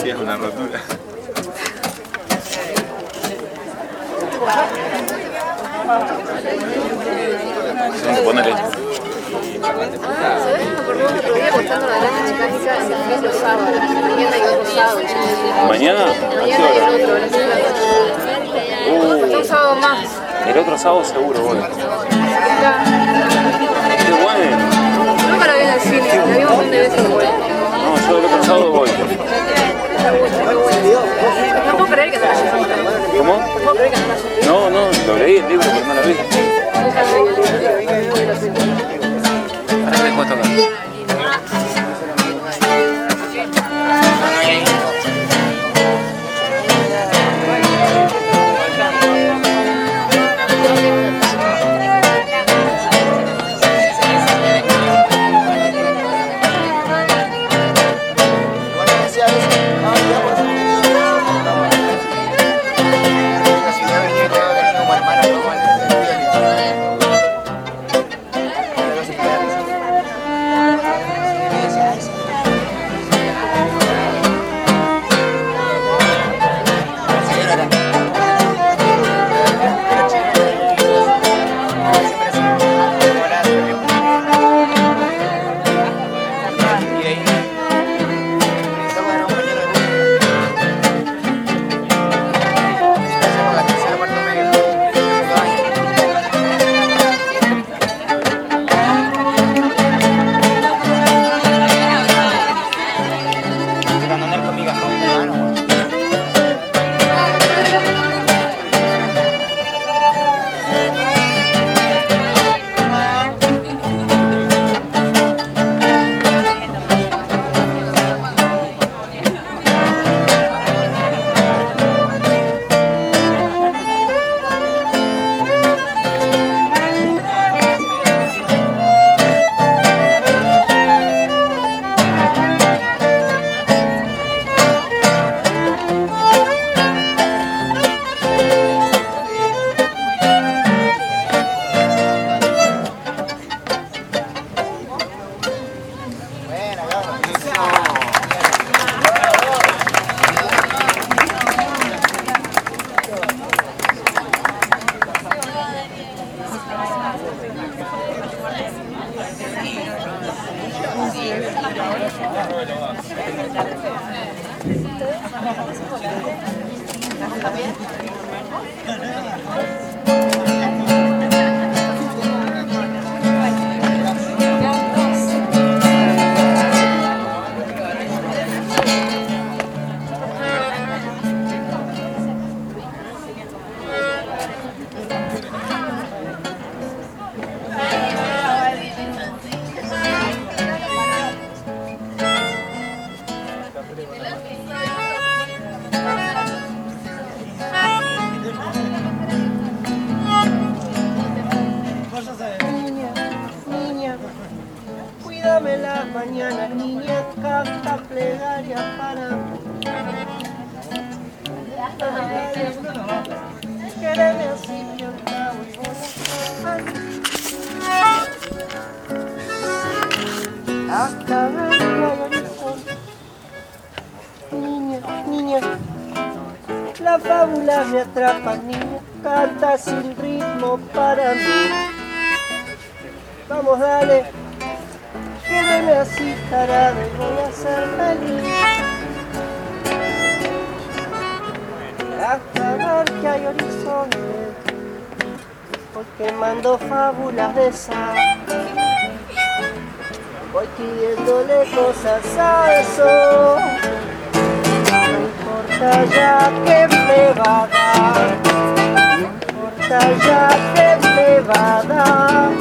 Sí, es una rotura. Ponele. ¿Sabés? Me acordé otro día contando la granja mecánica que es los sábados. Mañana hay otro sábado. ¿Mañana? Mañana hay otro, a las 5 de la tarde. Falta un sábado más. El otro sábado seguro, bueno. Qué bueno. Nunca lo vi en el cine, lo vi un montón de veces igual. No, yo el otro sábado voy. No puedo creer que no lo hayas visto. ¿Cómo? No puedo creer que no lo hayas visto. No, lo leí el libro, pero no lo vi. Ahora te dejo tocar. Niña, cuídame las mañanas, niña, canta plegaria para mí. Quéreme así, mi octavo y hasta ver el horizonte. Niña, la fábula me atrapa, niña, canta sin ritmo para mí. Vamos, dale, quédeme así, tarado, y voy a ser feliz. Hasta ver que hay horizonte, porque mando fábulas de sal. Voy pidiéndole cosas al sol. No importa ya que me va a dar, no importa ya que me va a dar.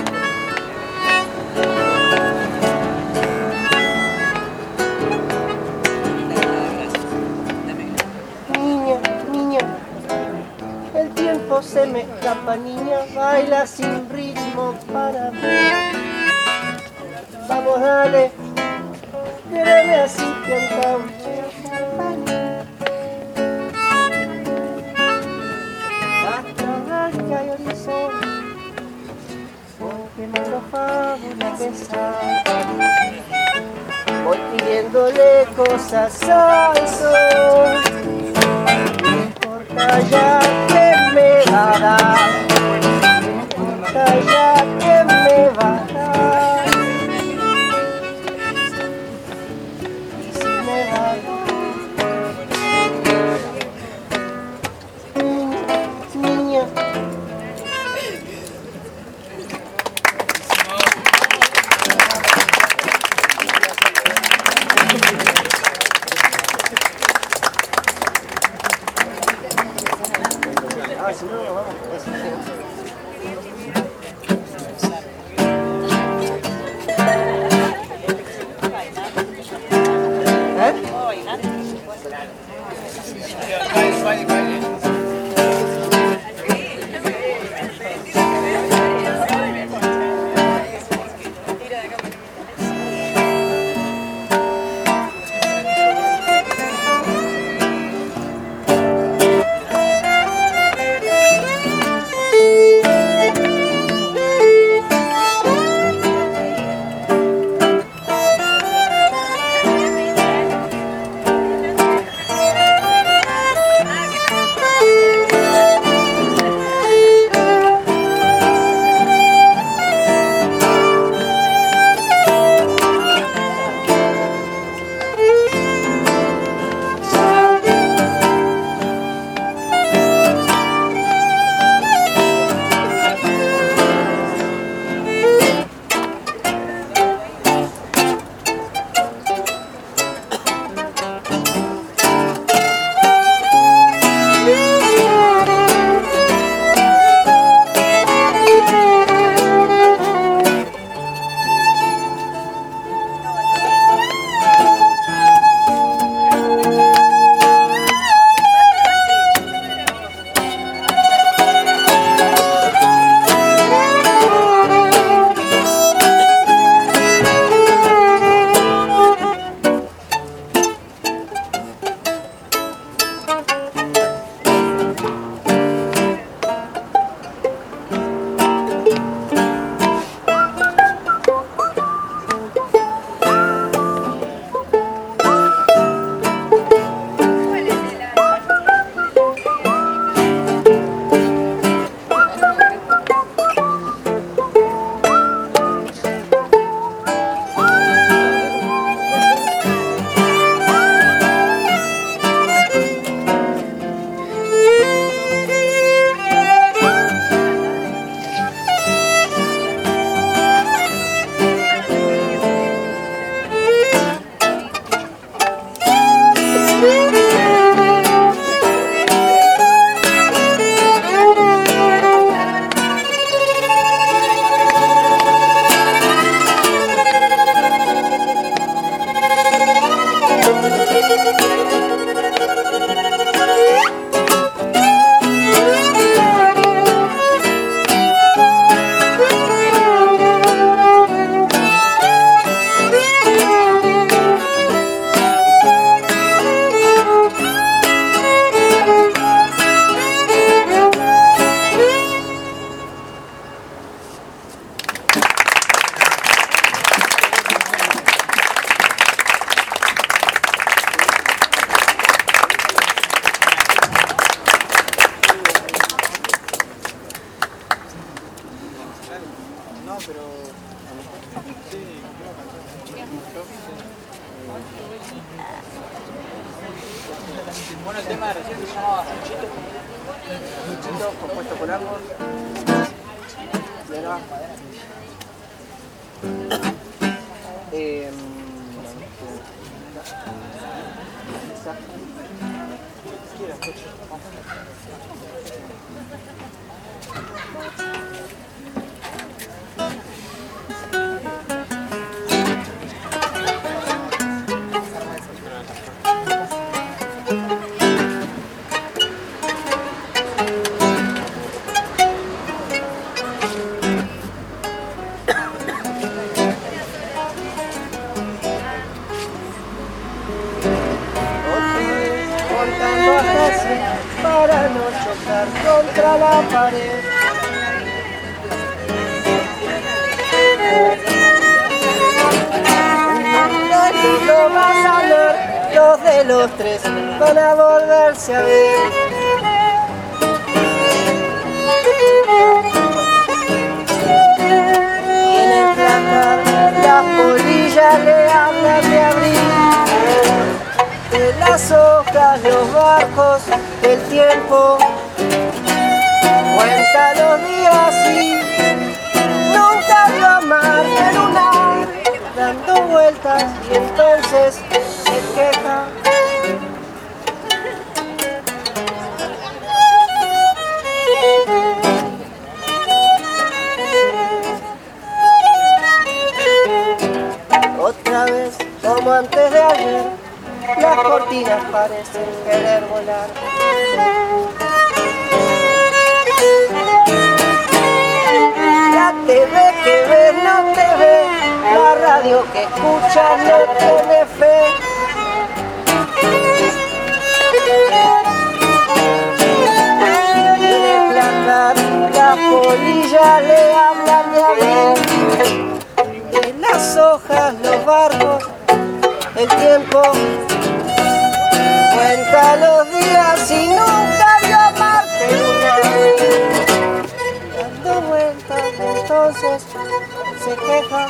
Niña, el tiempo se me escapa, niña, baila sin ritmo para mí. Vamos, dale, quédame así, canta un hasta ver que hay horizonte, porque me lo fábula pesar. Voy pidiéndole cosas al sol. Bueno, el tema de recién se llamaba Luchito. Luchito, compuesto por ambos. Y acá. Para no chocar contra la pared. Lo vas a ver, dos de los tres van a volverse a ver. Y en el placar las polillas le hablan de abrir. De las hojas, los barcos, el tiempo cuenta los días y nunca vio a mar de lunar dando vueltas y entonces se queja. Otra vez, como antes de ayer, las cortinas parecen querer volar. La TV que ves no te ve, la radio que escuchas no tiene fe. En el placar las polillas le hablan de abril. En las hojas los barcos, el tiempo cuenta los días y nunca vio a Marte lunar. Dando vueltas entonces se queja.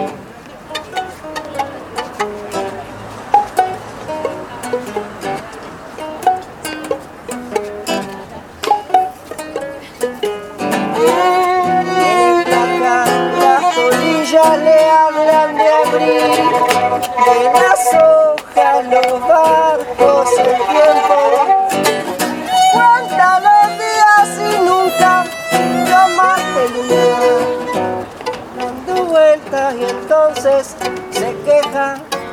En placar las polillas le hablan de abril. De las hojas los barcos, el tiempo cuenta los días y nunca vio Marte lunar. Dando vueltas y entonces se queja.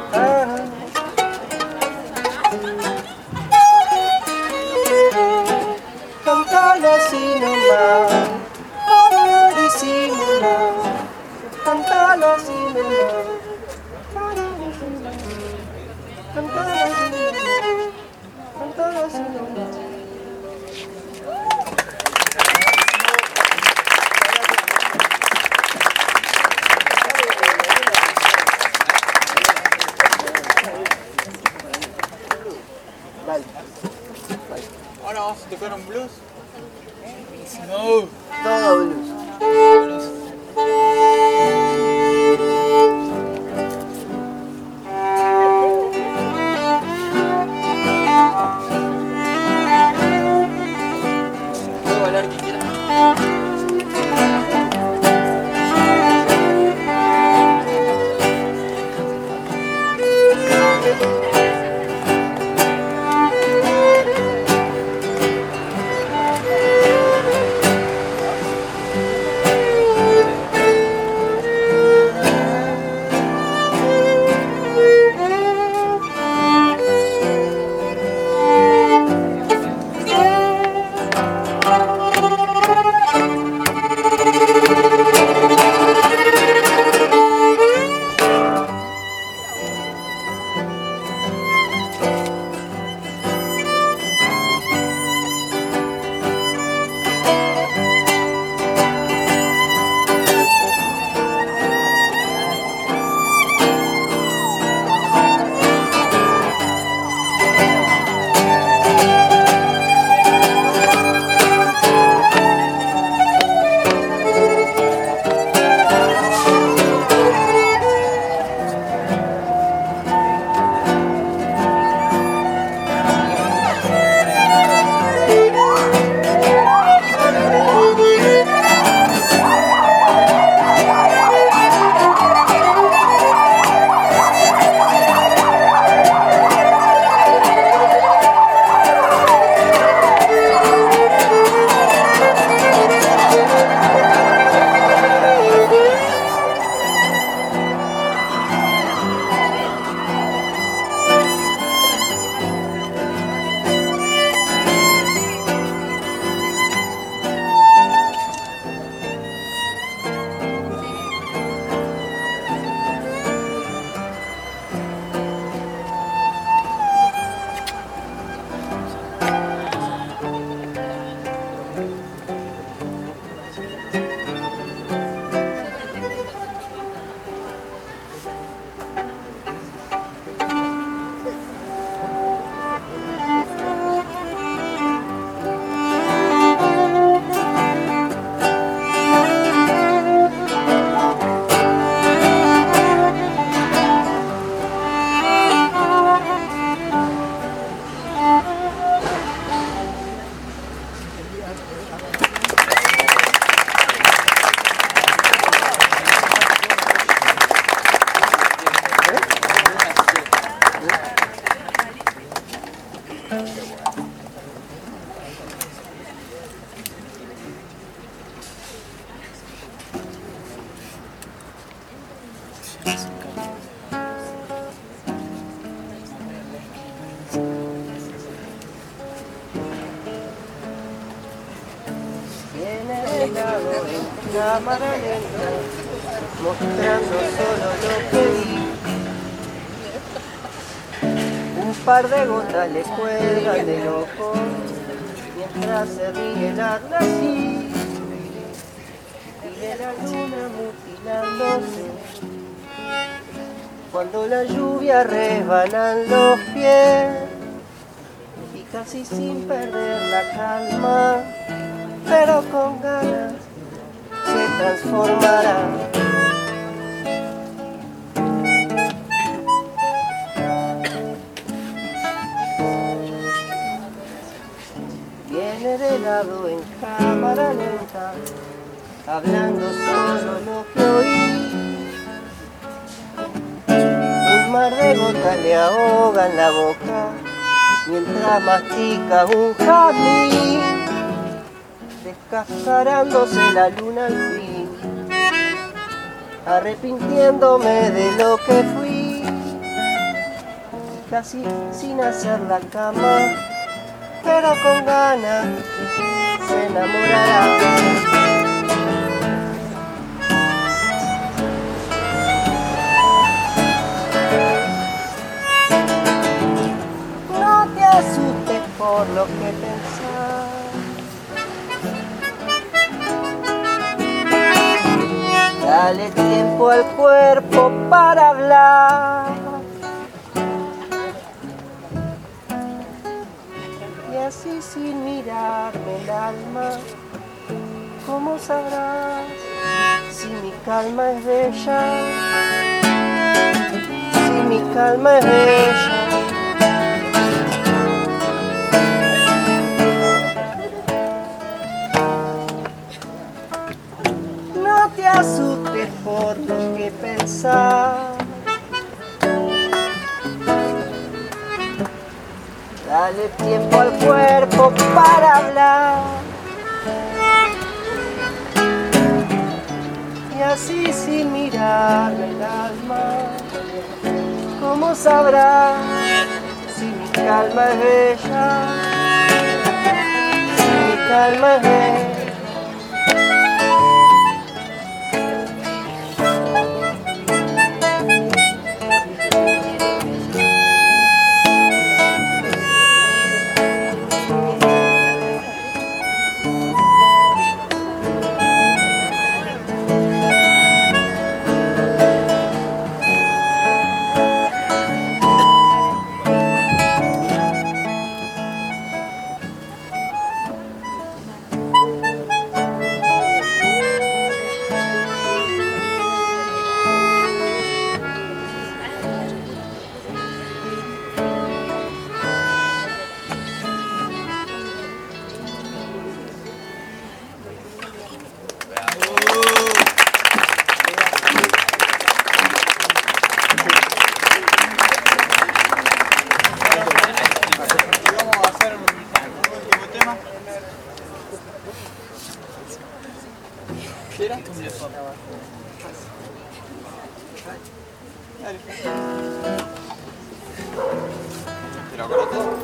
Cantalo así nomás, para disimular. Cantalo así nomás. Ahora vamos a tocar un blues. Buenísimo. Todo blues. Puedo bailar quien quiera. Viene de lado en cámara lenta, mostrando solo lo que vi. Un par de gotas le cuelgan del ojo, mientras se ríe el así. Y de la luna mutilándose, cuando la lluvia resbalan los pies. Y casi sin perder la calma, pero con ganas se transformará. Viene de lado en cámara lenta, hablando solo lo que oí. Un mar de gotas le ahogan la boca, mientras mastica un jazmín, descascarándose la luna al fin, arrepintiéndome de lo que fui, casi sin hacer la cama, pero con ganas se enamorará. No te asustes por lo que pensás, dale tiempo al cuerpo para hablar. Y así sin mirarme el alma, ¿cómo sabrás si mi calma es bella? Si mi calma es bella. No te asustes por lo que pensás, dale tiempo al cuerpo para hablar. Y así sin mirar el alma, ¿cómo sabrás si mi calma es bella? Si mi calma es bella. ¿Te lo acuerdas todo?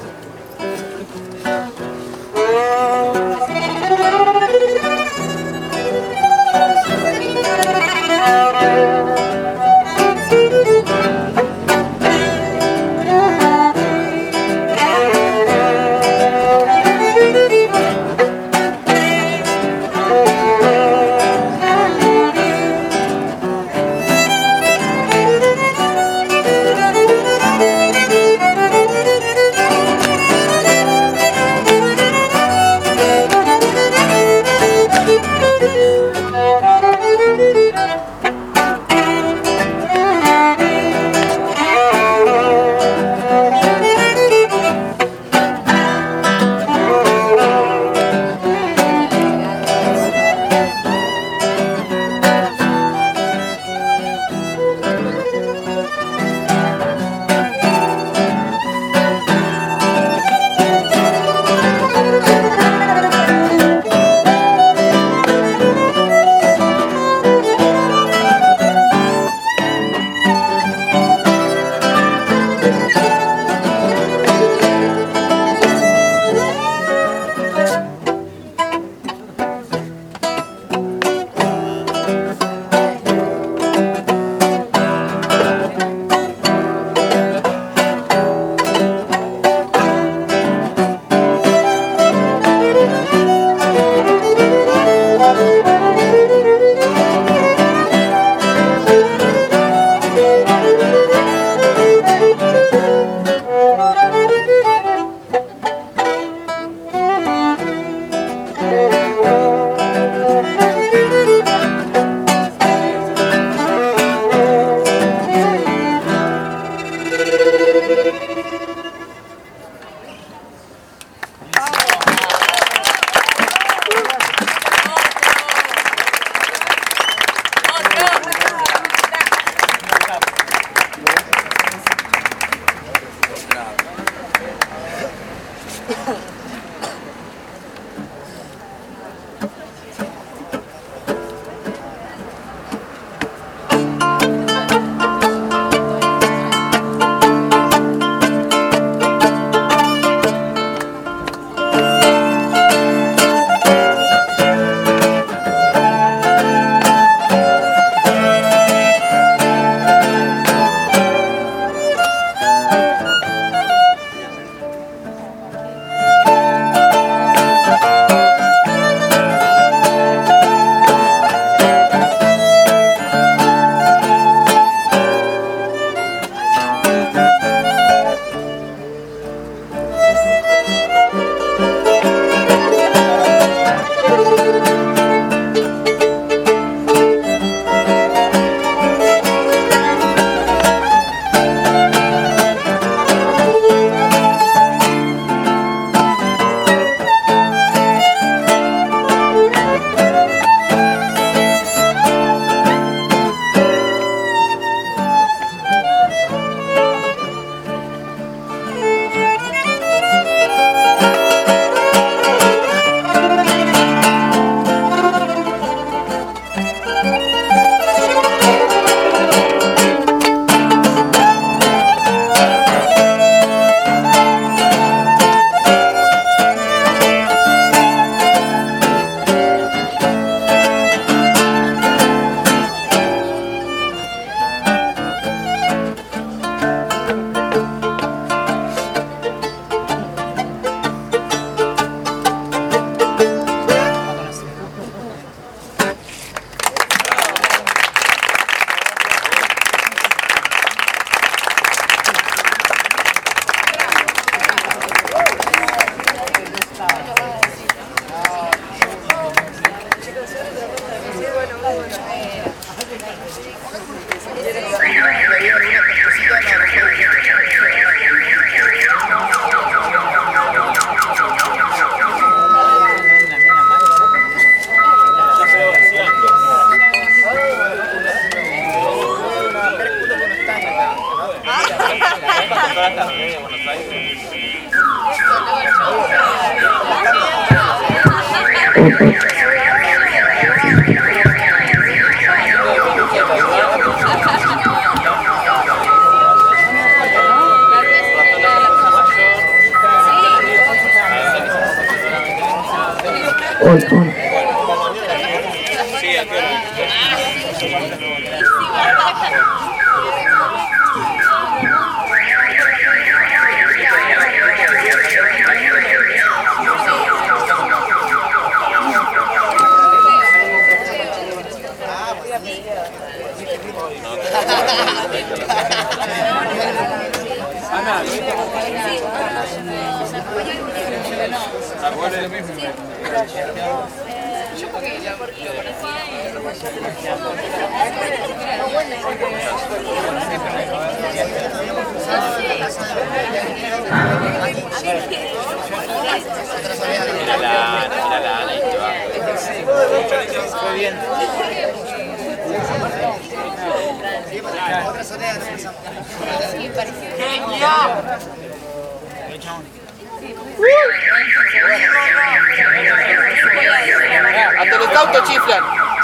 Hasta los autos chiflan.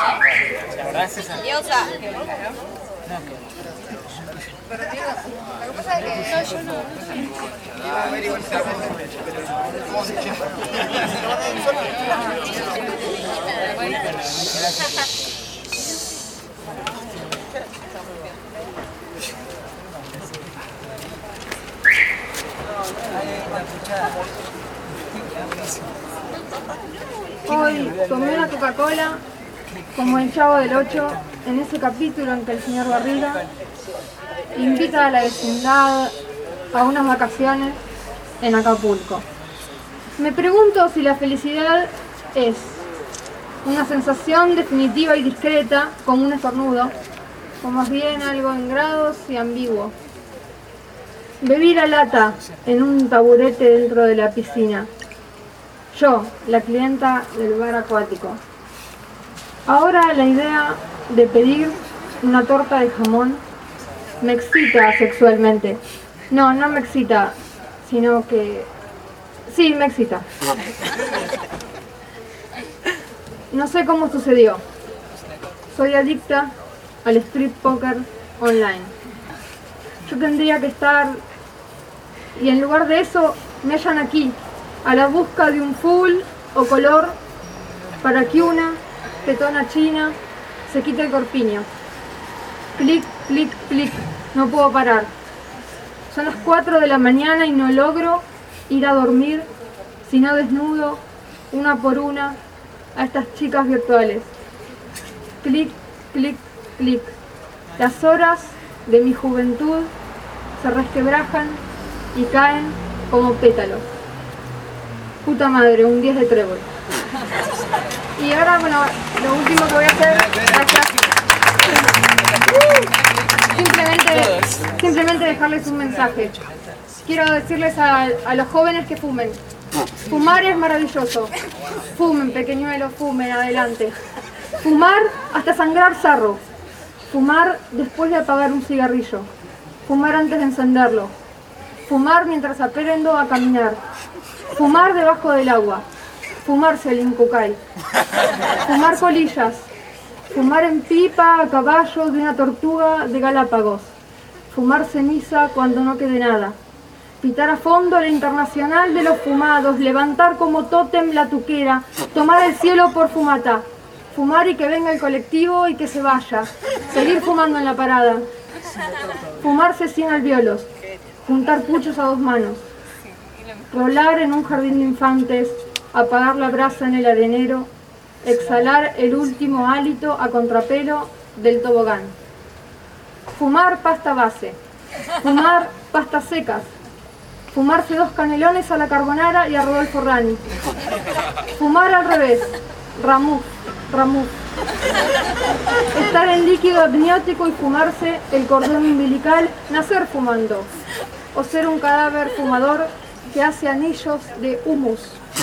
Hoy tomé una Coca-Cola como el Chavo del 8 en ese capítulo en que el señor Barriga invita a la vecindad a unas vacaciones en Acapulco. Me pregunto si la felicidad es una sensación definitiva y discreta como un estornudo, o más bien algo en grados y ambiguo. Bebí la lata en un taburete dentro de la piscina. Yo, la clienta del bar acuático. Ahora la idea de pedir una torta de jamón me excita sexualmente. No me excita, sino que Sí, me excita. No sé cómo sucedió. Soy adicta al strip poker online. Yo tendría que estar, y en lugar de eso me hallan aquí, a la busca de un full o color para que una tetona china se quite el corpiño. Clic, clic, clic, no puedo parar. Son las 4 de la mañana y no logro ir a dormir si no desnudo una por una a estas chicas virtuales. Clic, clic, clic. Las horas de mi juventud se resquebrajan y caen como pétalos. Puta madre, un 10 de trébol. Y ahora, bueno, lo último que voy a hacer, gracias. Simplemente dejarles un mensaje. Quiero decirles a los jóvenes que fumen. Fumar es maravilloso. Fumen, pequeñuelos, fumen, adelante. Fumar hasta sangrar sarro. Fumar después de apagar un cigarrillo. Fumar antes de encenderlo. Fumar mientras aprendo a caminar. Fumar debajo del agua. Fumarse el incucay. Fumar colillas. Fumar en pipa a caballo de una tortuga de Galápagos. Fumar ceniza cuando no quede nada. Pitar a fondo la internacional de los fumados. Levantar como tótem la tuquera. Tomar el cielo por fumata. Fumar y que venga el colectivo y que se vaya. Seguir fumando en la parada. Fumarse 100 alvéolos. Juntar puchos a 2 manos. Rolar en un jardín de infantes. Apagar la brasa en el arenero. Exhalar el último hálito a contrapelo del tobogán. Fumar pasta base. Fumar pastas secas. Fumarse 2 canelones a la carbonara y a Rodolfo Rani. Fumar al revés. Ramuf, ramuf. Estar en líquido amniótico y fumarse el cordón umbilical. Nacer fumando. O ser un cadáver fumador que hace anillos de humus.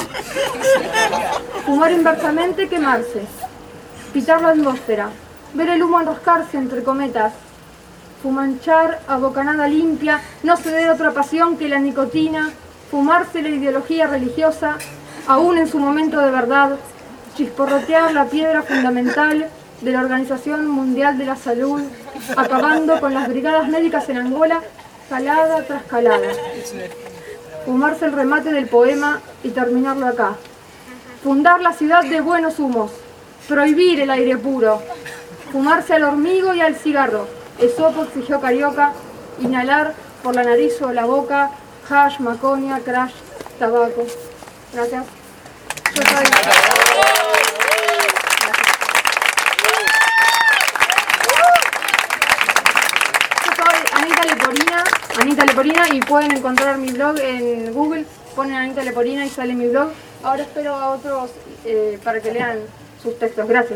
Fumar inversamente, quemarse. Pitar la atmósfera. Ver el humo enroscarse entre cometas. Fumanchar a bocanada limpia. No ceder a otra pasión que la nicotina. Fumarse la ideología religiosa, aún en su momento de verdad. Chisporrotear la piedra fundamental de la Organización Mundial de la Salud, acabando con las brigadas médicas en Angola, calada tras calada. Fumarse el remate del poema y terminarlo acá. Fundar la ciudad de buenos humos. Prohibir el aire puro. Fumarse al hormigo y al cigarro. Esopo exigió Carioca. Inhalar por la nariz o la boca. Hash, maconia, crash, tabaco. Gracias. Yo soy Anita Leporina, y pueden encontrar mi blog en Google, ponen Anita Leporina y sale mi blog. Ahora espero a otros para que lean sus textos. Gracias.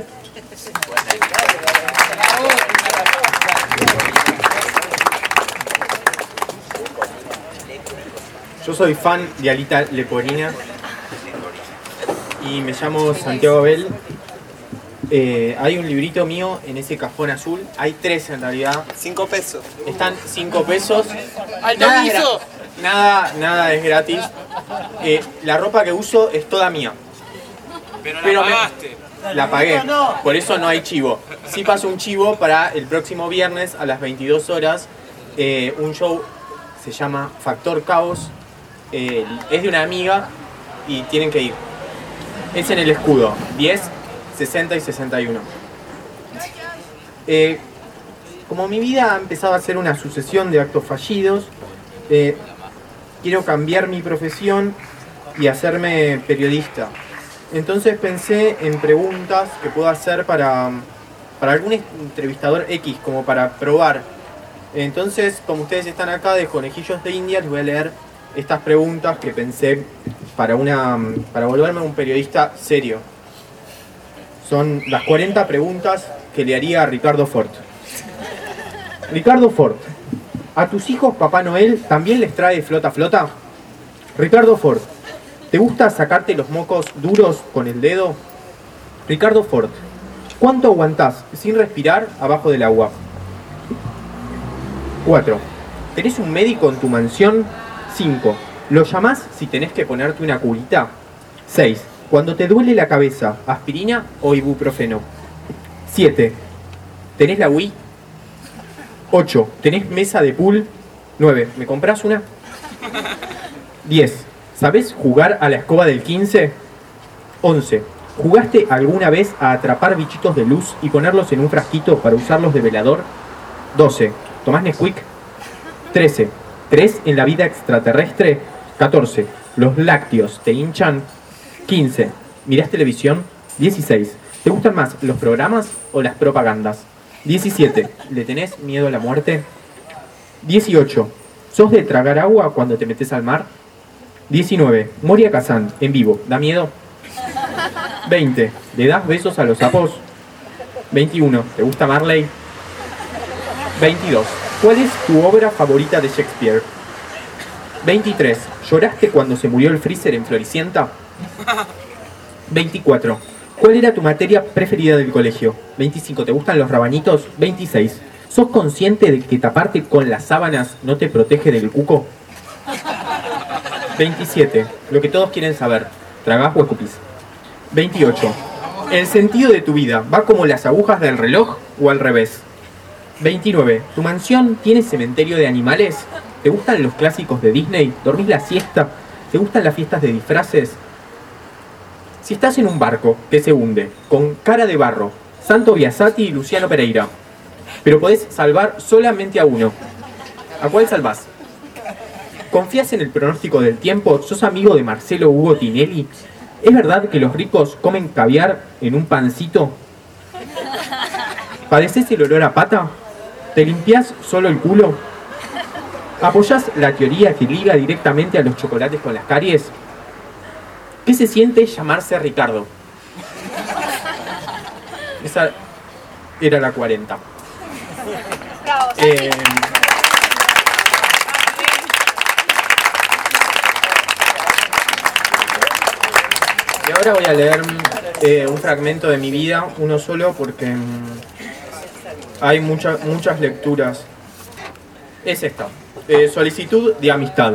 Yo soy fan de Anita Leporina y me llamo Santiago Abel. Hay un librito mío en ese cajón azul. Hay 3 en realidad. 5 pesos. Están 5 pesos. ¡Alto! Nada es gratis. La ropa que uso es toda mía. Pero la pagaste. La pagué. Por eso no hay chivo. Sí paso un chivo para el próximo viernes a las 22 horas. Un show se llama Factor Caos. Es de una amiga y tienen que ir. Es en el Escudo. 10, 60 y 61. Como mi vida ha empezado a ser una sucesión de actos fallidos, quiero cambiar mi profesión y hacerme periodista. Entonces pensé en preguntas que puedo hacer para algún entrevistador X, como para probar. Entonces, como ustedes están acá de conejillos de India, les voy a leer estas preguntas que pensé para volverme un periodista serio. Son las 40 preguntas que le haría a Ricardo Fort. Ricardo Fort, ¿a tus hijos Papá Noel también les trae flota flota? Ricardo Fort, ¿te gusta sacarte los mocos duros con el dedo? Ricardo Fort, ¿cuánto aguantás sin respirar abajo del agua? 4. ¿Tenés un médico en tu mansión? 5. ¿Lo llamás si tenés que ponerte una curita? 6. Cuando te duele la cabeza, ¿aspirina o ibuprofeno? 7. ¿Tenés la Wii? 8. ¿Tenés mesa de pool? 9. ¿Me comprás una? 10. ¿Sabés jugar a la escoba del 15? 11. ¿Jugaste alguna vez a atrapar bichitos de luz y ponerlos en un frasquito para usarlos de velador? 12. ¿Tomás Nesquik? 13. ¿Crees en la vida extraterrestre? 14. ¿Los lácteos te hinchan? 15. ¿Mirás televisión? 16. ¿Te gustan más los programas o las propagandas? 17. ¿Le tenés miedo a la muerte? 18. ¿Sos de tragar agua cuando te metes al mar? 19. Moria Kazan, en vivo, ¿da miedo? 20. ¿Le das besos a los sapos? 21. ¿Te gusta Marley? 22. ¿Cuál es tu obra favorita de Shakespeare? 23. ¿Lloraste cuando se murió el freezer en Floricienta? 24. ¿Cuál era tu materia preferida del colegio? 25. ¿Te gustan los rabanitos? 26. ¿Sos consciente de que taparte con las sábanas no te protege del cuco? 27. Lo que todos quieren saber. ¿Tragás o escupís? 28. ¿El sentido de tu vida va como las agujas del reloj o al revés? 29. ¿Tu mansión tiene cementerio de animales? ¿Te gustan los clásicos de Disney? ¿Dormís la siesta? ¿Te gustan las fiestas de disfraces? Si estás en un barco que se hunde, con Cara de Barro, Santo Biasati y Luciano Pereira, pero podés salvar solamente a uno, ¿a cuál salvás? ¿Confías en el pronóstico del tiempo? ¿Sos amigo de Marcelo Hugo Tinelli? ¿Es verdad que los ricos comen caviar en un pancito? ¿Padecés el olor a pata? ¿Te limpiás solo el culo? ¿Apoyás la teoría que liga directamente a los chocolates con las caries? ¿Qué se siente llamarse Ricardo? Esa era la 40. Y ahora voy a leer un fragmento de mi vida, uno solo, porque hay muchas lecturas. Es esta. Solicitud de amistad.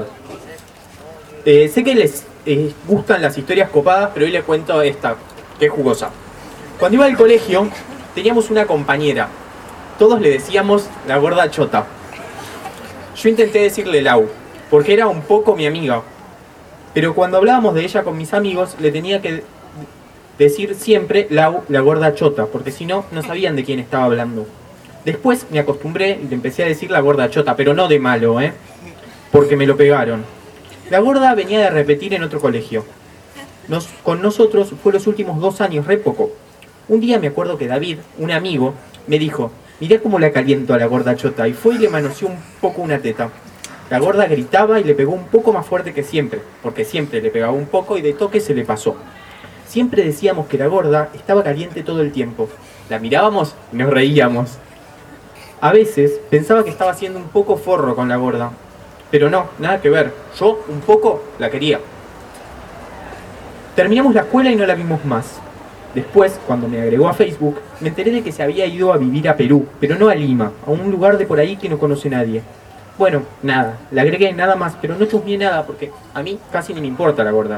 Sé que les gustan las historias copadas, pero hoy les cuento esta, que es jugosa. Cuando iba al colegio, teníamos una compañera. Todos le decíamos la gorda chota. Yo intenté decirle Lau, porque era un poco mi amiga. Pero cuando hablábamos de ella con mis amigos, le tenía que decir siempre Lau, la gorda chota, porque si no, no sabían de quién estaba hablando. Después me acostumbré y le empecé a decir la gorda chota, pero no de malo, porque me lo pegaron. La gorda venía de repetir en otro colegio. Con nosotros fue los últimos 2 años, re poco. Un día me acuerdo que David, un amigo, me dijo, mirá cómo la caliento a la gorda chota, y fue y le manoseó un poco una teta. La gorda gritaba y le pegó un poco más fuerte que siempre, porque siempre le pegaba un poco y de toque se le pasó. Siempre decíamos que la gorda estaba caliente todo el tiempo. La mirábamos y nos reíamos. A veces pensaba que estaba siendo un poco forro con la gorda, pero no, nada que ver. Yo, un poco, la quería. Terminamos la escuela y no la vimos más. Después, cuando me agregó a Facebook, me enteré de que se había ido a vivir a Perú, pero no a Lima, a un lugar de por ahí que no conoce nadie. Bueno, nada, la agregué nada más, pero no chusmeé nada porque a mí casi ni me importa la gorda.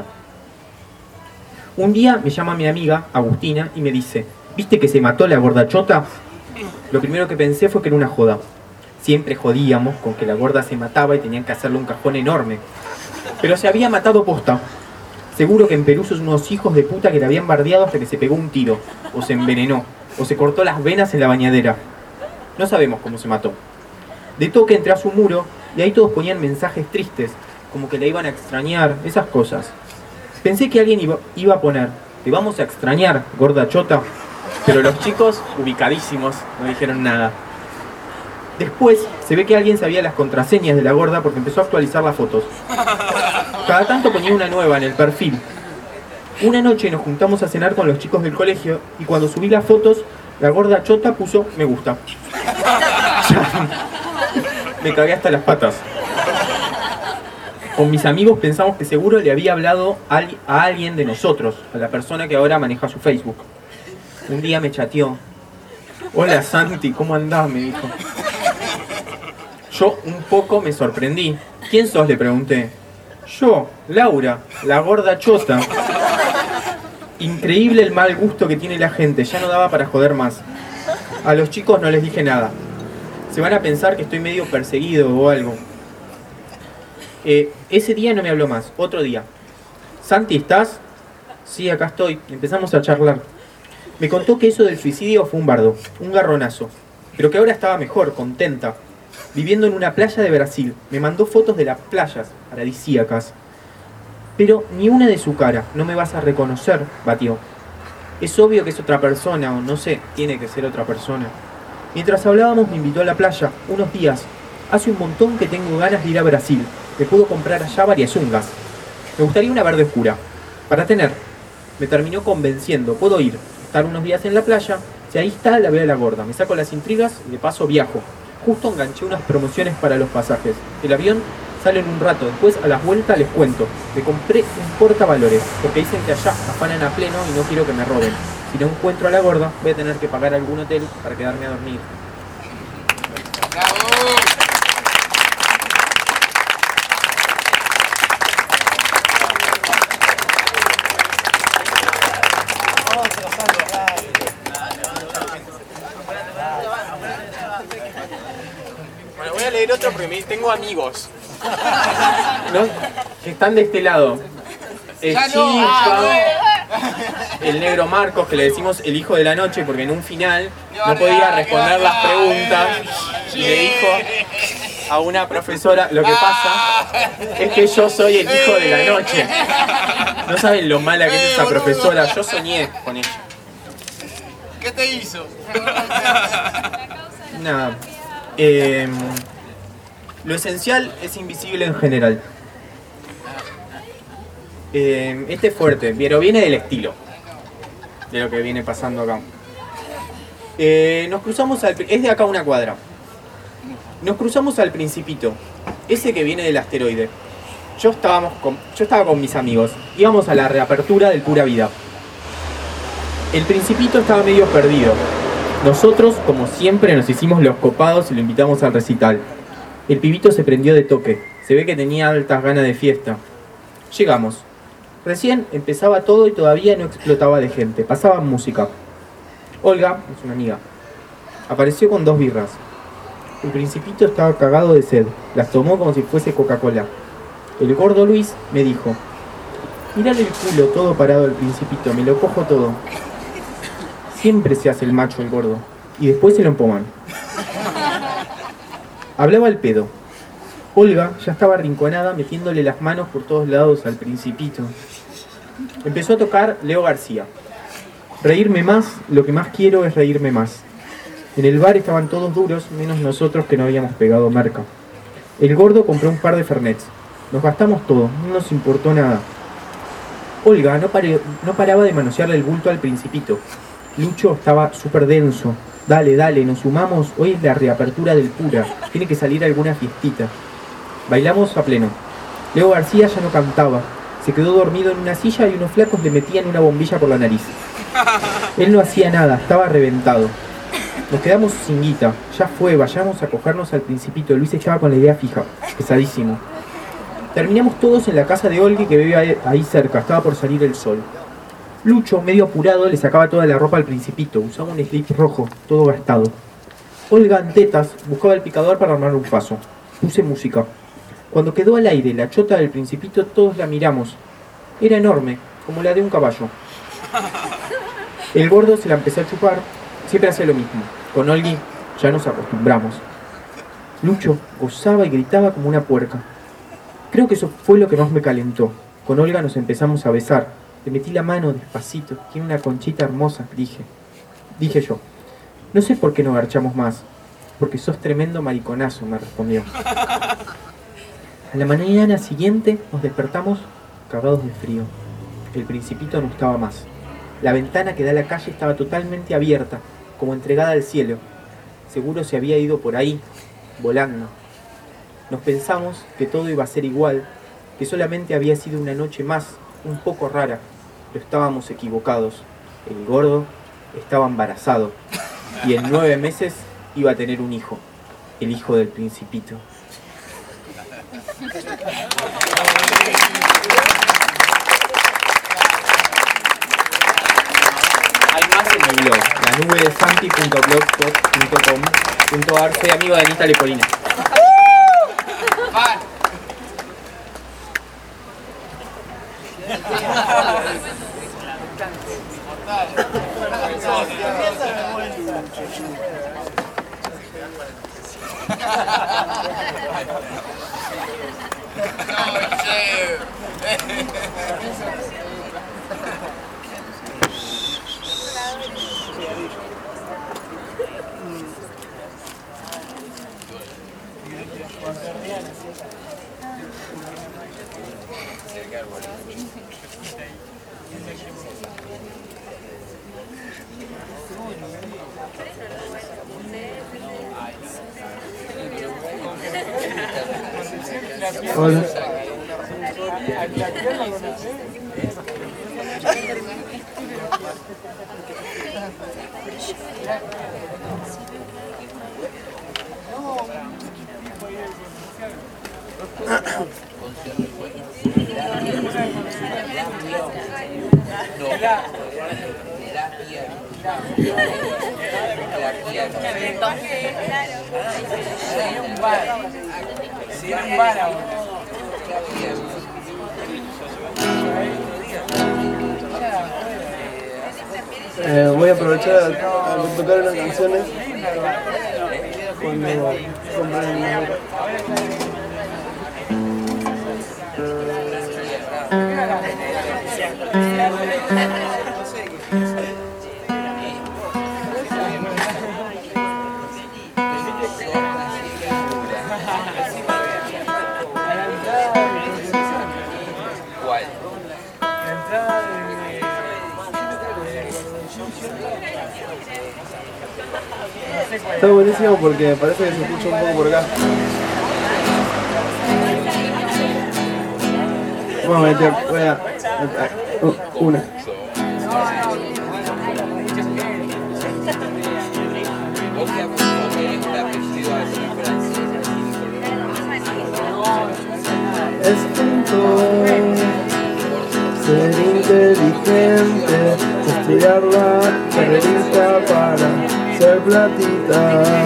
Un día me llama mi amiga, Agustina, y me dice, ¿viste que se mató la gorda chota? Lo primero que pensé fue que era una joda. Siempre jodíamos con que la gorda se mataba y tenían que hacerle un cajón enorme. Pero se había matado posta. Seguro que en Perú son unos hijos de puta que la habían bardeado hasta que se pegó un tiro, o se envenenó, o se cortó las venas en la bañadera. No sabemos cómo se mató. De toque entré a su muro y ahí todos ponían mensajes tristes, como que la iban a extrañar, esas cosas. Pensé que alguien iba a poner, te vamos a extrañar, gorda chota, pero los chicos, ubicadísimos, no dijeron nada. Después se ve que alguien sabía las contraseñas de la gorda porque empezó a actualizar las fotos. Cada tanto ponía una nueva en el perfil. Una noche nos juntamos a cenar con los chicos del colegio y cuando subí las fotos, la gorda chota puso me gusta. Me cagué hasta las patas. Con mis amigos pensamos que seguro le había hablado a alguien de nosotros, a la persona que ahora maneja su Facebook. Un día me chateó. Hola Santi, ¿cómo andás? Me dijo. Yo un poco me sorprendí. ¿Quién sos? Le pregunté. Yo, Laura, la gorda chota. Increíble el mal gusto que tiene la gente, ya no daba para joder más. A los chicos no les dije nada. Se van a pensar que estoy medio perseguido o algo. Ese día no me habló más, otro día. Santi, ¿estás? Sí, acá estoy. Empezamos a charlar. Me contó que eso del suicidio fue un bardo, un garronazo. Pero que ahora estaba mejor, contenta. Viviendo en una playa de Brasil. Me mandó fotos de las playas paradisíacas. Pero ni una de su cara, no me vas a reconocer, batió. Es obvio que es otra persona, o no sé, tiene que ser otra persona. Mientras hablábamos me invitó a la playa, unos días. Hace un montón que tengo ganas de ir a Brasil. Me puedo comprar allá varias ungas. Me gustaría una verde oscura. Para tener. Me terminó convenciendo, puedo ir, estar unos días en la playa. Si ahí está, la veo a la gorda. Me saco las intrigas y de paso viajo. Justo enganché unas promociones para los pasajes. El avión sale en un rato, después a las vueltas les cuento. Me compré un portavalores, porque dicen que allá afanan a pleno y no quiero que me roben. Si no encuentro a la gorda, voy a tener que pagar algún hotel para quedarme a dormir. Bueno, voy a leer otro porque tengo amigos. ¿No? Que están de este lado. El Chicha, el negro Marcos, que le decimos el hijo de la noche, porque en un final no podía responder las preguntas y le dijo a una profesora, lo que pasa es que yo soy el hijo de la noche. No saben lo mala que es esa profesora, yo soñé con ella. ¿Qué te hizo? Nada. Lo esencial es invisible en general. Este es fuerte, pero viene del estilo de lo que viene pasando acá. Nos cruzamos es de acá a una cuadra. Nos cruzamos al Principito, ese que viene del asteroide. Yo estaba con mis amigos. Íbamos a la reapertura del Pura Vida. El Principito estaba medio perdido. Nosotros, como siempre, nos hicimos los copados y lo invitamos al recital. El pibito se prendió de toque. Se ve que tenía altas ganas de fiesta. Llegamos. Recién empezaba todo y todavía no explotaba de gente. Pasaba música. Olga, es una amiga, apareció con 2 birras. El Principito estaba cagado de sed. Las tomó como si fuese Coca-Cola. El gordo Luis me dijo: mirale el culo todo parado al Principito, me lo cojo todo. Siempre se hace el macho el gordo. Y después se lo empoman. Hablaba al pedo. Olga ya estaba arrinconada metiéndole las manos por todos lados al Principito. Empezó a tocar Leo García. Reírme más, lo que más quiero es reírme más. En el bar estaban todos duros, menos nosotros que no habíamos pegado marca. El gordo compró un par de Fernets. Nos gastamos todo, no nos importó nada. Olga no paraba de manosearle el bulto al Principito. Lucho estaba súper denso. Dale, dale, nos sumamos, hoy es la reapertura del Pura. Tiene que salir alguna fiestita. Bailamos a pleno. Leo García ya no cantaba. Se quedó dormido en una silla y unos flacos le metían una bombilla por la nariz. Él no hacía nada, estaba reventado. Nos quedamos sin guita. Ya fue, vayamos a cogernos al Principito. Luis estaba con la idea fija, pesadísimo. Terminamos todos en la casa de Olga, que vive ahí cerca. Estaba por salir el sol. Lucho, medio apurado, le sacaba toda la ropa al Principito. Usaba un slip rojo, todo gastado. Olga, en tetas, buscaba el picador para armar un paso. Puse música. Cuando quedó al aire la chota del Principito, todos la miramos. Era enorme, como la de un caballo. El gordo se la empezó a chupar. Siempre hace lo mismo. Con Olgi ya nos acostumbramos. Lucho gozaba y gritaba como una puerca. Creo que eso fue lo que más me calentó. Con Olga nos empezamos a besar. Le metí la mano despacito. Tiene una conchita hermosa, dije yo. No sé por qué no garchamos más. Porque sos tremendo mariconazo, me respondió. A la mañana siguiente nos despertamos cagados de frío. El Principito no estaba más. La ventana que da a la calle estaba totalmente abierta, como entregada al cielo. Seguro se había ido por ahí, volando. Nos pensamos que todo iba a ser igual, que solamente había sido una noche más, un poco rara. Pero estábamos equivocados. El gordo estaba embarazado y en 9 meses iba a tener un hijo, el hijo del Principito. lanubedesanti.blogspot.com.ar. Soy amigo de Anita Lepolina. Hola. Voy a aprovechar a tocar unas canciones cuando compren una hora. Está buenísimo porque parece que se escucha un poco por acá. Vamos a meter, voy a una. Es tonto ser inteligente, estudiar la carrerita para ser platita.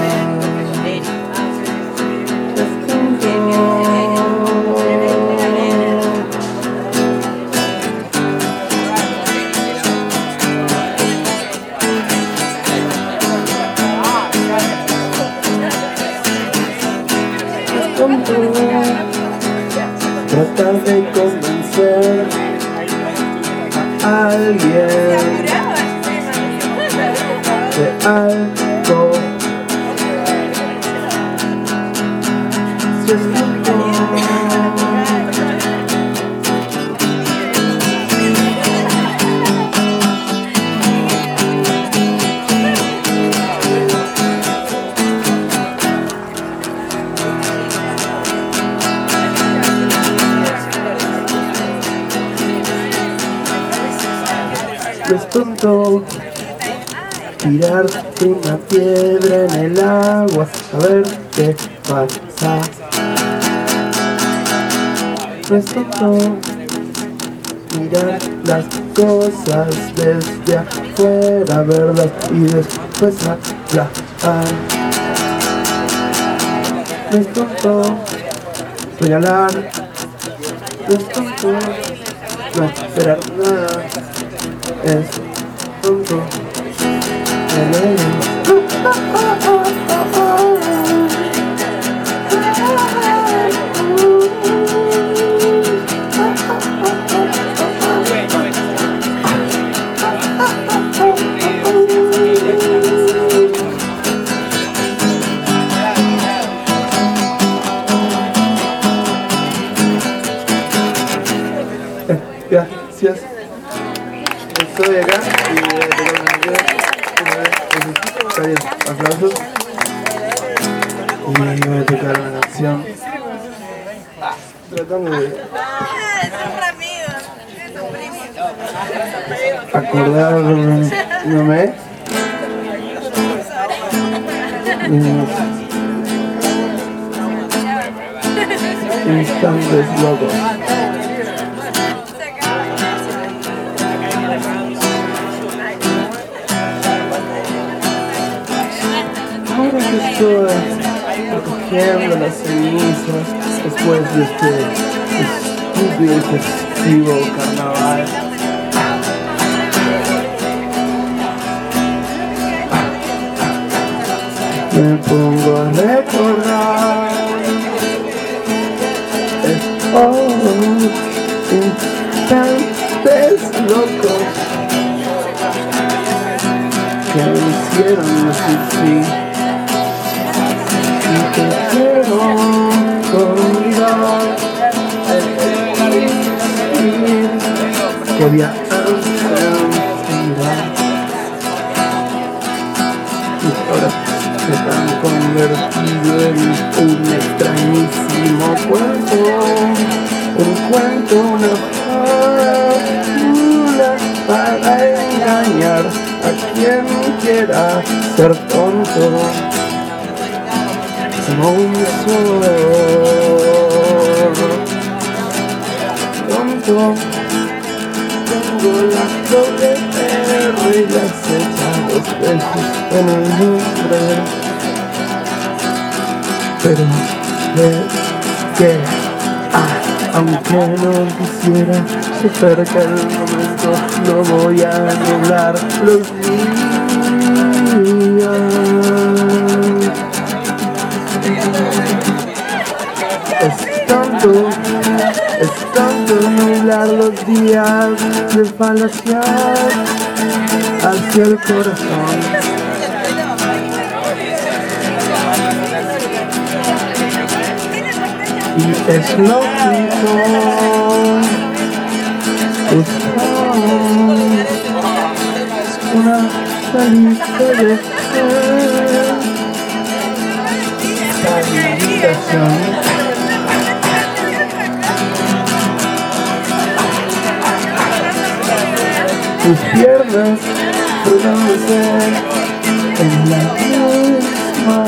Es tonto. Es tonto tratar de convencer a alguien de algo. Si es tonto. Es tonto tirar una piedra en el agua, a ver qué pasa. Es tonto mirar las cosas desde afuera, verlas y después hablar. Es tonto regalar. Es tonto no esperar nada. Es tonto. Gracias. Estoy acá y voy a tocar una canción. Está bien, aplausos. Y voy a tocar una canción. Tratando de acordarme instantes locos. estoy recogiendo las cenizas después de este estúpido y festivo carnaval. Me pongo a recordar esos instantes locos que me hicieron sufrir y que quiero olvidar. Que había ansiedad y ahora se han convertido en un extrañísimo cuento, un cuento, una fábula para engañar a quien quiera ser tonto, como un zorro tonto. Tengo la doble R y las hecha 2 veces en el nombre, pero es que aunque no quisiera, se acerca el momento, no voy a nublar los días. Es tanto nublar los días de falaciar hacia el corazón. Y es lógico buscar una salida de habitación. Tus piernas pronuncie en la misma.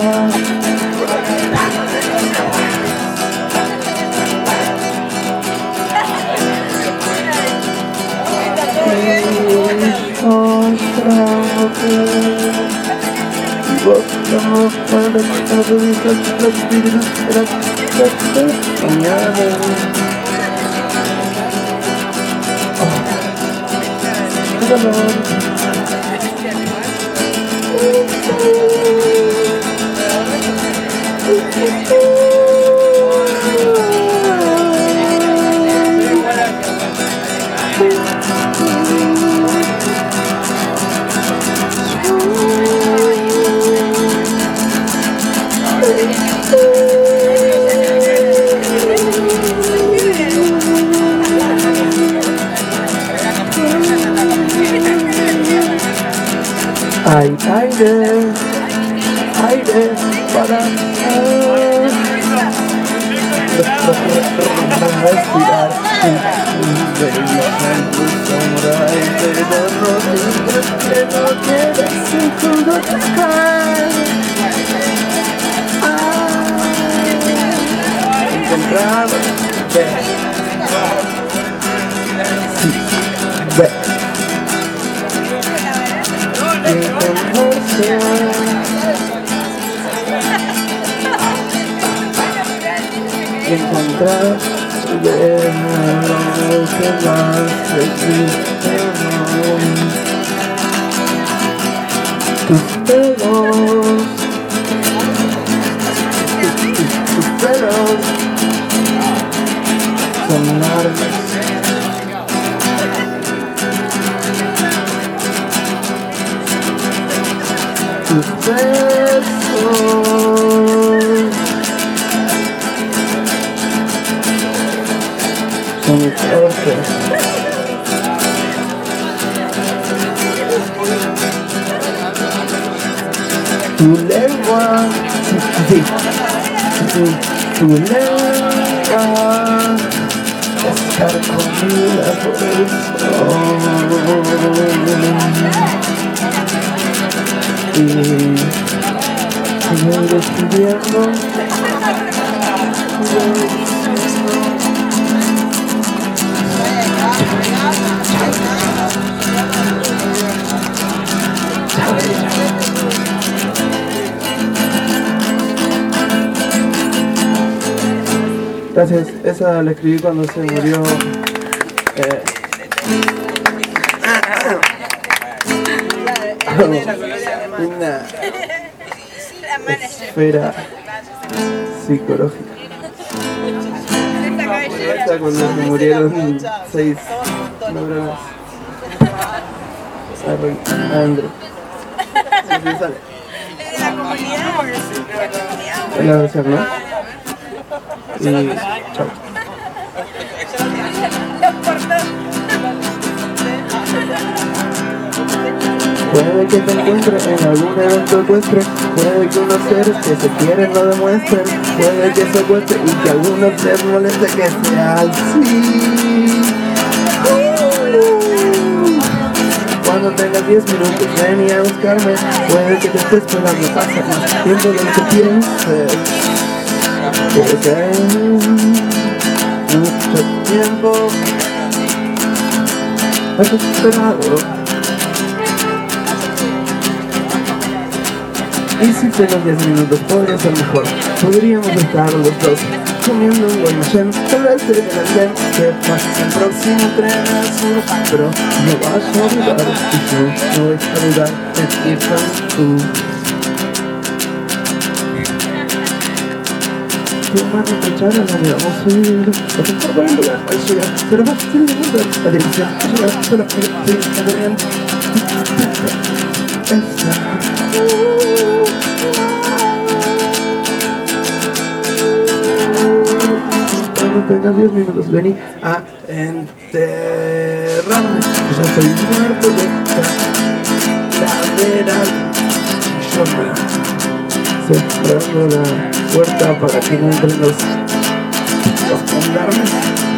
Hay aire para respirar. No quieres segundo tocar. Encontrado. Encontrar de nuevo que más existe hoy. Tus pelos son largos. Tus besos son fuertes. Tu lengua, tu lengua estar comida por el sol. Y voy despidiendo. Gracias, esa la escribí cuando se murió una esfera psicológica. Esa cuando se murieron 6 neuronas. Andrew. Sí, sale. Es la versión, ¿no? Y chao. Puede que te encuentres en algún evento ecuestre, puede que unos seres que se quieren lo demuestren, puede que se encuentre y que a algunos les moleste que sea así. Cuando tengas 10 minutos ven a buscarme, puede que te estés esperando pasar más tiempo de lo que pienses, porque mucho tiempo has esperado. Y si tengo 10 minutos podría ser mejor. Podríamos estar los dos comiendo un buen machén. Tal vez te den el tren que pasa el próximo tren al sur. Pero no vas a olvidar y yo no voy a olvidar en ir con tú. Tu mano te echará la miramos a ir. Vas a estar por el lugar al llegar. Pero vas a encontrar la dirección. Llegar solo a ir corriendo. Cuando tengas 10 minutos vení a enterrarme. Yo soy muerto de calavera. Yo me cerrando la puerta para que no entren los gendarmes.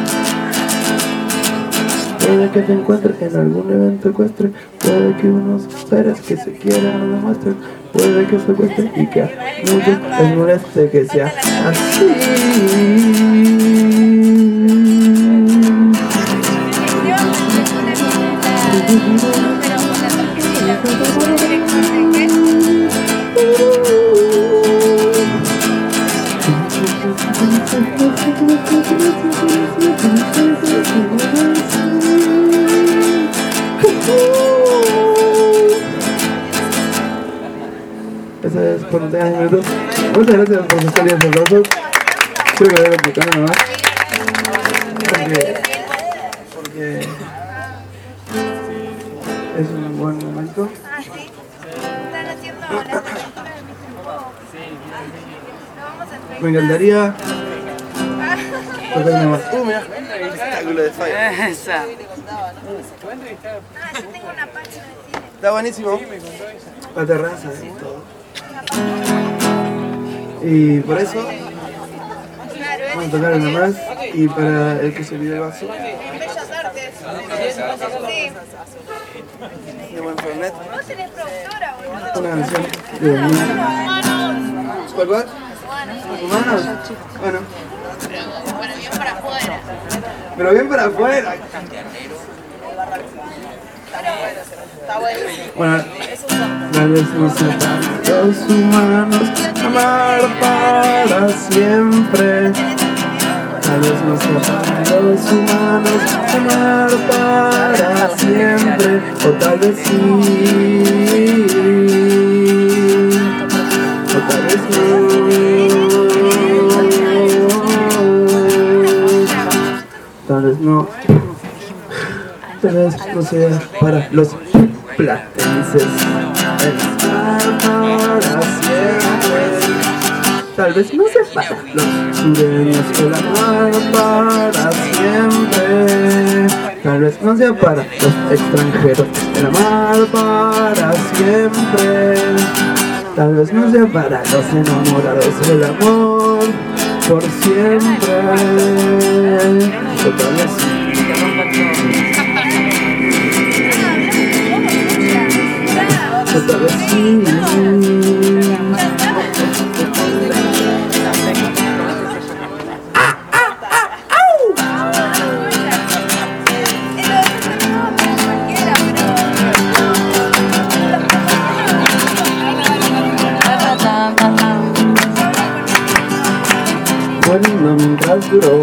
Puede que te encuentres en algún evento ecuestre, puede que unos seres que se quieran lo demuestren, puede que se encuentren y que a muchos les moleste que sea así. Esa es por 10 minutos. Muchas gracias por sus cálidos aplausos. Creo que debo explicar nomás. Porque es un buen momento. Ah, sí. Están haciendo la película al mismo tiempo. Lo vamos a entrevistar. Me encantaría tocar nomás. Mira, espectáculo de falla. Ah, yo tengo una página de cine. Está buenísimo. La terraza y todo. Y por eso vamos a tocar una más. Y para el que se olvidó el vaso. En Bellas Artes. Sí. De buen Fernet. ¿Vos tenés productora, boludo? Una canción de ¿Cuál? ¿Humanos? Bueno. Pero bien para afuera. Pero bien para afuera. Está buenísimo. Bueno, tal vez no sepan los humanos amar para siempre. Tal vez no sepan los humanos amar para siempre. O tal vez sí. O tal vez no. Tal vez no. Tal vez no sea para los platenses estar para siempre. Tal vez no sea para los sureños el amar para siempre. Tal vez no sea para los extranjeros el amar para siempre. Tal vez no sea para los enamorados el amor por siempre. O tal vez sí. Otra vez sí. Bueno, mientras duró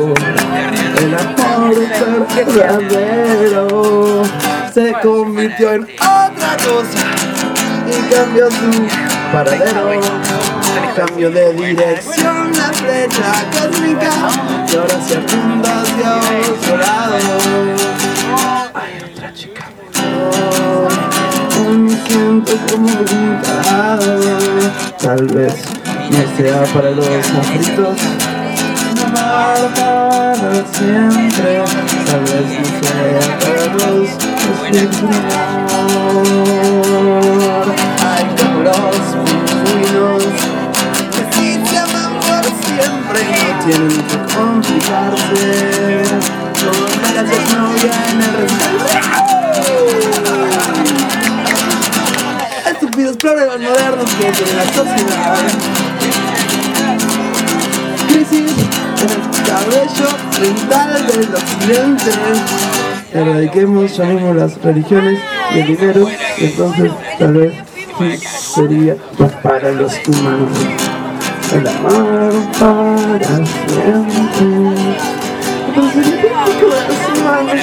se convirtió en otra cosa y cambió su paradero. Cambio de dirección, la flecha cósmica y ahora se apunta hacia otro lado. Hay otra chica. Me siento como un tarado. Tal vez no sea para los afritos, amar para siempre. Tal vez no sea para los pingüinos. Hay como los pingüinos que sí se aman por siempre y no tienen que complicarse. Con la novia en el restaurante. Estúpidos problemas modernos que tiene la sociedad. Crisis en el cabello mental del occidente. Erradiquemos, llamemos las religiones y el dinero, y entonces tal vez sí sería más para los humanos. El amor para siempre. Entonces sería más para los humanos.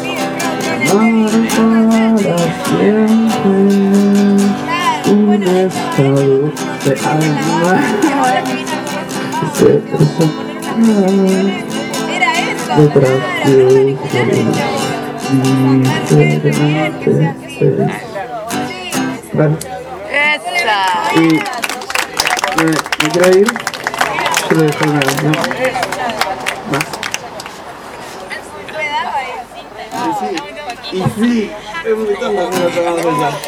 Amar para siempre. Un estado de alma que se presenta detrás de diferentes. Bueno, y me quiero ir. Quiero dejar una canción más. Y sí, es muy tonto que no te vamos a pensar.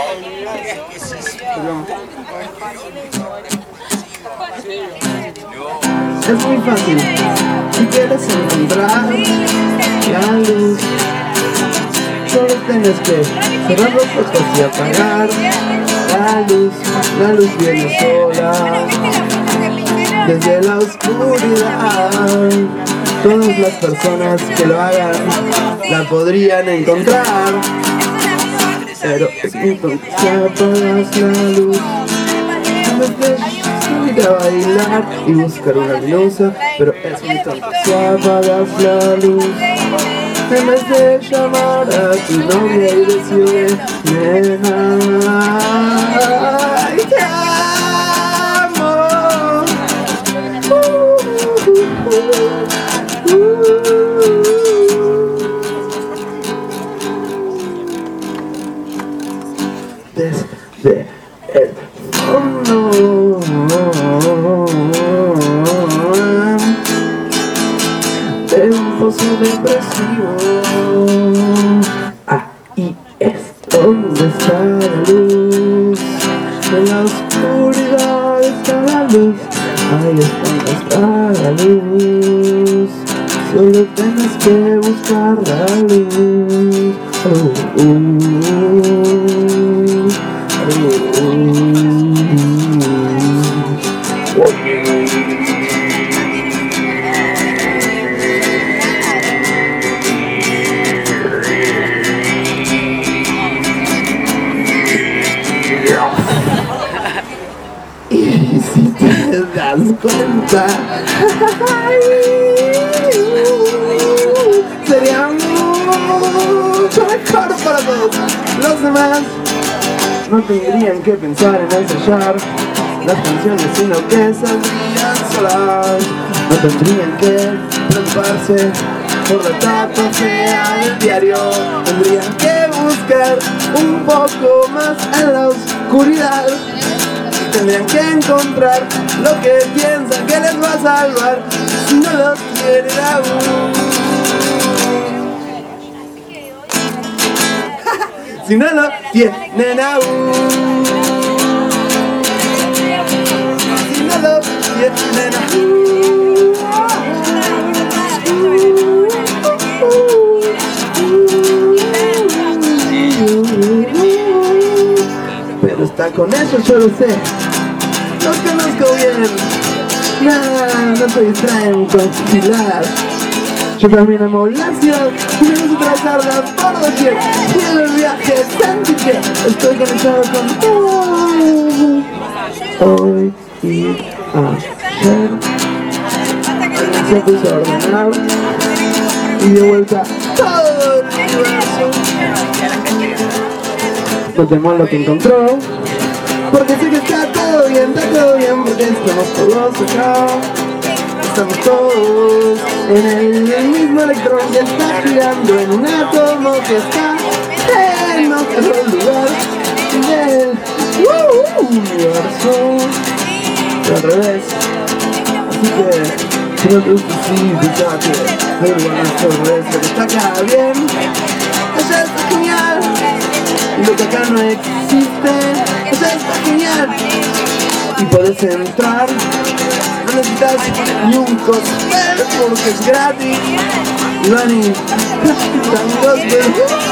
Es muy fácil. Si quieres encontrar la luz, solo tienes que cerrar los ojos y apagar la luz. La luz viene sola desde la oscuridad. Todas las personas que lo hagan la podrían encontrar, pero es muy tonto si apagas la luz. En vez de ir a bailar y buscar una luz, pero es muy tonto si apagas la luz. En vez de llamar a tu novia y decirle, nena, te amo. Desde el fondo de un pozo depresivo, ahí es donde está la luz. En la oscuridad está la luz, ahí es donde está la luz. Solo tienes que buscar la luz. Y si te das cuenta, sería mucho mejor para todos. Los demás no tendrían que pensar en ensayar las canciones, sino que saldrían solas. No tendrían que preocuparse por la tapa fea del diario. Tendrían que buscar un poco más en la oscuridad. Tendrían que encontrar lo que piensan que les va a salvar si no lo tienen aún. Si no lo tienen aún. Si no lo tienen aún. Pero está con eso, yo lo sé. Los conozco bien. No se distraen con chilar. Yo también amo la ciudad y me gusta trazarla por doquier. Y en el viaje sentí que estoy conectado con todo. Hoy y ayer se puso a ordenar y de vuelta todo el universo. no temo lo que encontró. Porque sé que está todo bien, porque estamos todos acá. Estamos todos en el mismo electrón que está girando en un átomo que está en otro lugar del universo. Pero al revés. Así que no te justifiques, da igual nuestro resto que está acá bien. Allá está genial. Y lo que acá no existe, allá está genial. Y podés entrar, no necesitas ni un costel porque es gratis. Y van y tan gospel.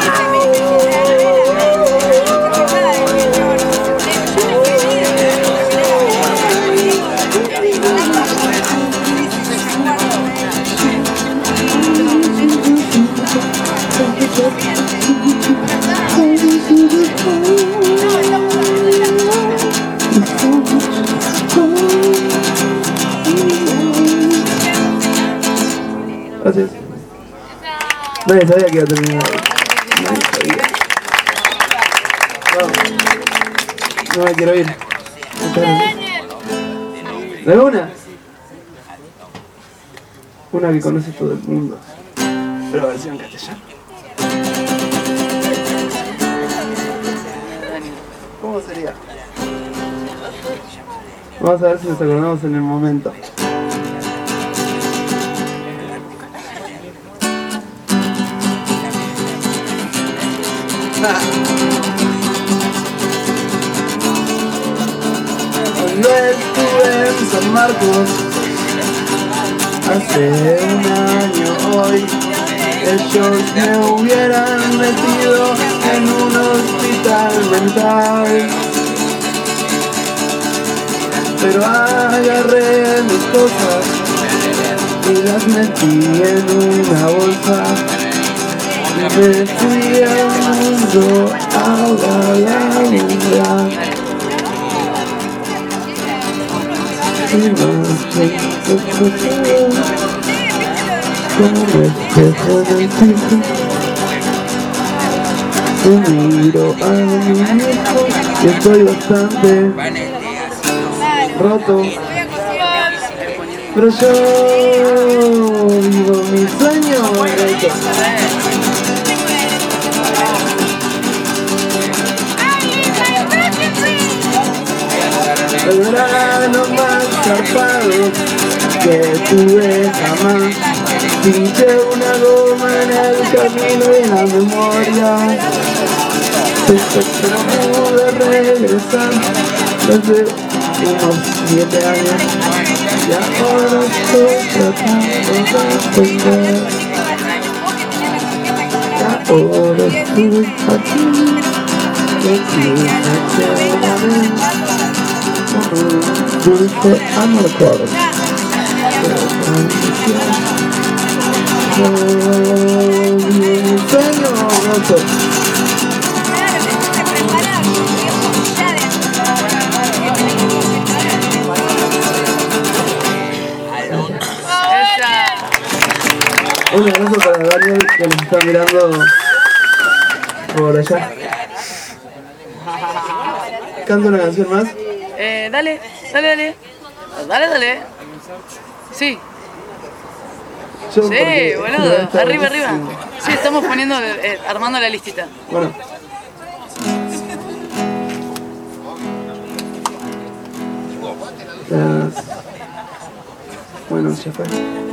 Gracias. Nadie sabía que iba a terminar. Nadie sabía. No me quiero ir. ¿De una? Una que conoce todo el mundo. Pero versión castellana. ¿Cómo sería? Vamos a ver si nos acordamos en el momento. Cuando estuve en San Marcos hace un año hoy, ellos me hubieran metido en un hospital mental. Pero agarré mis cosas y las metí en una bolsa. Me fui al mundo a la luna. Y más como un espejo en el piso. Me miro a mí mismo y estoy bastante roto. Pero yo vivo mi sueño recto. El verano más zarpado que tuve jamás. Pinché una goma en el camino y en la memoria. Pero pude regresar desde unos 7 años. Y ahora estoy tratando de entender. Y ahora estoy aquí. Dulce amor. Un abrazo para Daniel que nos está mirando por allá. ¿Canta una canción más? Dale. Sí. Sí, boludo, arriba. Sí, estamos poniendo, armando la listita. Bueno. Bueno, ya fue.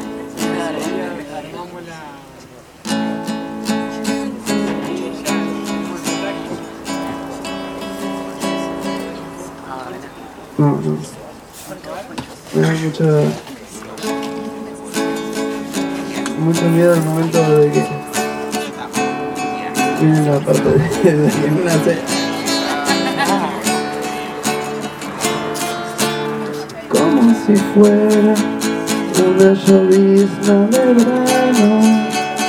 No. Me da mucho miedo al momento de que viene la parte de que nace. Como si fuera una llovizna de verano,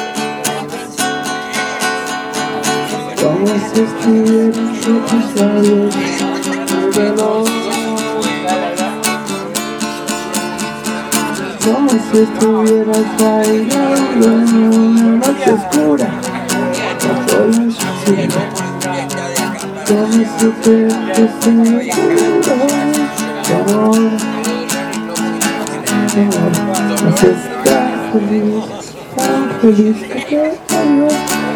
como si estuviera entre tus labios de reloj. Como si estuvieras bailando en una noche oscura bajo la lluvia. como supe que se amor, nos está feliz, tan feliz que te amo.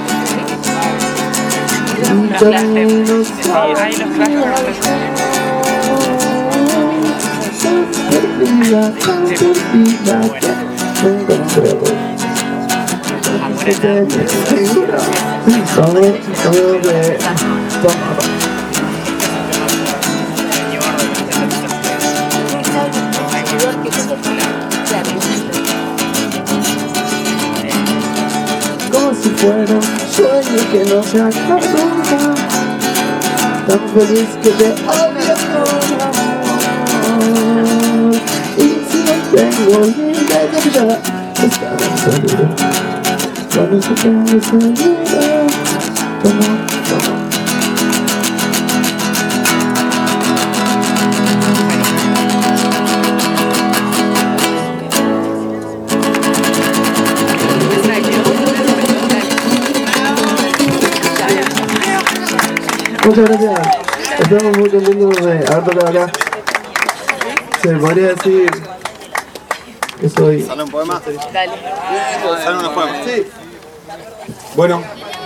Los clásicos. Ahí los clásicos. Perdida, tan perdida que me encontré. Seguro, todo de tomar. Como si fuera un sueño que no se acaba nunca, tan feliz que te odio con amor. Y si no tengo ni idea de nada, estaba seguro. Cuando se tenga seguro, toma. Muchas gracias. Estamos muy contentos de haber tocado acá. Se podría decir que soy... ¿Sale un poema? Dale. ¿Sale unos poemas? Sí. Bueno.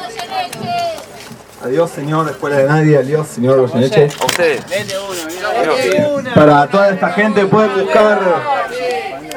Adiós, señor Escuela de Nadie. Adiós, señor Goyeneche. A ustedes. Para toda esta gente pueden buscar